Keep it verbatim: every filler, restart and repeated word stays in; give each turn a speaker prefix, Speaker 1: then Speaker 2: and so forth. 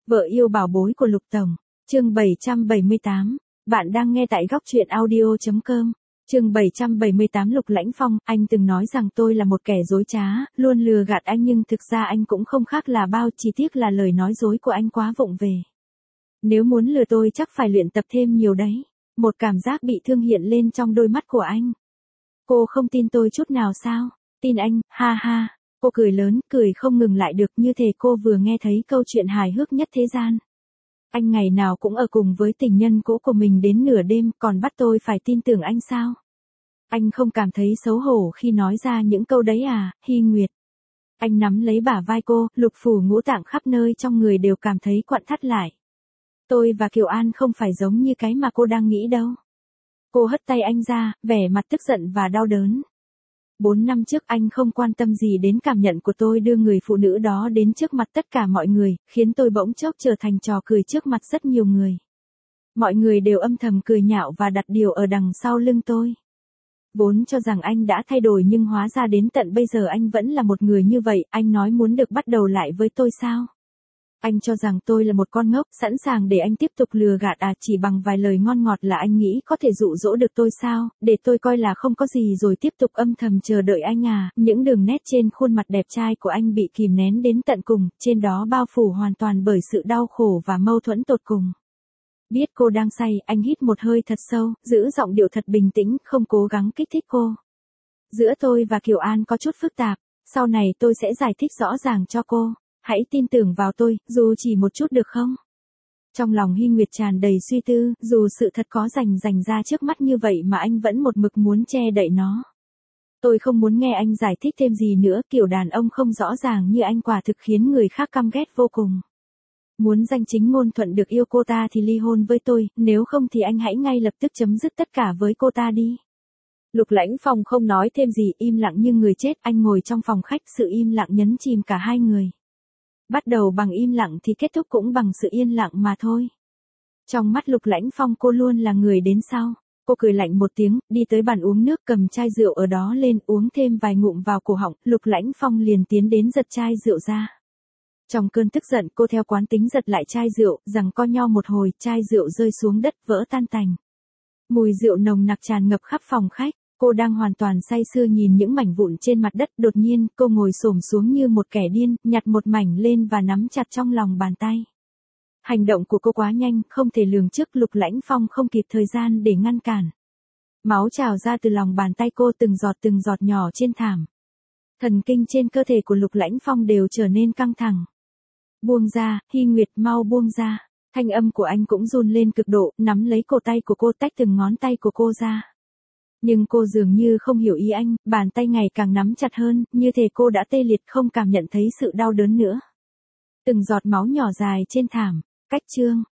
Speaker 1: Vợ yêu bảo bối của Lục Tổng, chương bảy trăm bảy mươi tám, bạn đang nghe tại góc truyện audio chấm com. Chương bảy trăm bảy mươi tám Lục Lãnh Phong, anh từng nói rằng tôi là một kẻ dối trá, luôn lừa gạt anh nhưng thực ra anh cũng không khác là bao, chỉ tiếc là lời nói dối của anh quá vụng về. Nếu muốn lừa tôi chắc phải luyện tập thêm nhiều đấy. Một cảm giác bị thương hiện lên trong đôi mắt của anh. Cô không tin tôi chút nào sao? Tin anh, ha ha. Cô cười lớn, cười không ngừng lại được, như thể cô vừa nghe thấy câu chuyện hài hước nhất thế gian. Anh ngày nào cũng ở cùng với tình nhân cũ của mình đến nửa đêm, còn bắt tôi phải tin tưởng anh sao? Anh không cảm thấy xấu hổ khi nói ra những câu đấy à, Hy Nguyệt? Anh nắm lấy bả vai cô, lục phủ ngũ tạng khắp nơi trong người đều cảm thấy quặn thắt lại. Tôi và Kiều An không phải giống như cái mà cô đang nghĩ đâu. Cô hất tay anh ra, vẻ mặt tức giận và đau đớn. Bốn năm trước anh không quan tâm gì đến cảm nhận của tôi đưa người phụ nữ đó đến trước mặt tất cả mọi người, khiến tôi bỗng chốc trở thành trò cười trước mặt rất nhiều người. Mọi người đều âm thầm cười nhạo và đặt điều ở đằng sau lưng tôi. Vốn cho rằng anh đã thay đổi nhưng hóa ra đến tận bây giờ anh vẫn là một người như vậy, anh nói muốn được bắt đầu lại với tôi sao? Anh cho rằng tôi là một con ngốc, sẵn sàng để anh tiếp tục lừa gạt à, chỉ bằng vài lời ngon ngọt là anh nghĩ có thể dụ dỗ được tôi sao, để tôi coi là không có gì rồi tiếp tục âm thầm chờ đợi anh à. Những đường nét trên khuôn mặt đẹp trai của anh bị kìm nén đến tận cùng, trên đó bao phủ hoàn toàn bởi sự đau khổ và mâu thuẫn tột cùng. Biết cô đang say, anh hít một hơi thật sâu, giữ giọng điệu thật bình tĩnh, không cố gắng kích thích cô. Giữa tôi và Kiều An có chút phức tạp, sau này tôi sẽ giải thích rõ ràng cho cô. Hãy tin tưởng vào tôi, dù chỉ một chút được không? Trong lòng Hy Nguyệt tràn đầy suy tư, dù sự thật có rành rành ra trước mắt như vậy mà anh vẫn một mực muốn che đậy nó. Tôi không muốn nghe anh giải thích thêm gì nữa, kiểu đàn ông không rõ ràng như anh quả thực khiến người khác căm ghét vô cùng. Muốn danh chính ngôn thuận được yêu cô ta thì ly hôn với tôi, nếu không thì anh hãy ngay lập tức chấm dứt tất cả với cô ta đi. Lục Lãnh Phong không nói thêm gì, im lặng như người chết, anh ngồi trong phòng khách, sự im lặng nhấn chìm cả hai người. Bắt đầu bằng im lặng thì kết thúc cũng bằng sự yên lặng mà thôi. Trong mắt Lục Lãnh Phong cô luôn là người đến sau. Cô cười lạnh một tiếng, đi tới bàn uống nước, cầm chai rượu ở đó lên, uống thêm vài ngụm vào cổ họng, Lục Lãnh Phong liền tiến đến giật chai rượu ra. Trong cơn tức giận cô theo quán tính giật lại chai rượu, giằng co nho một hồi, chai rượu rơi xuống đất vỡ tan tành. Mùi rượu nồng nặc tràn ngập khắp phòng khách. Cô đang hoàn toàn say sưa nhìn những mảnh vụn trên mặt đất, đột nhiên, cô ngồi xổm xuống như một kẻ điên, nhặt một mảnh lên và nắm chặt trong lòng bàn tay. Hành động của cô quá nhanh, không thể lường trước, Lục Lãnh Phong không kịp thời gian để ngăn cản. Máu trào ra từ lòng bàn tay cô từng giọt từng giọt nhỏ trên thảm. Thần kinh trên cơ thể của Lục Lãnh Phong đều trở nên căng thẳng. Buông ra, Hy Nguyệt, mau buông ra. Thanh âm của anh cũng run lên cực độ, nắm lấy cổ tay của cô, tách từng ngón tay của cô ra. Nhưng cô dường như không hiểu ý anh, bàn tay ngày càng nắm chặt hơn, như thể cô đã tê liệt không cảm nhận thấy sự đau đớn nữa. Từng giọt máu nhỏ dài trên thảm, cách chương.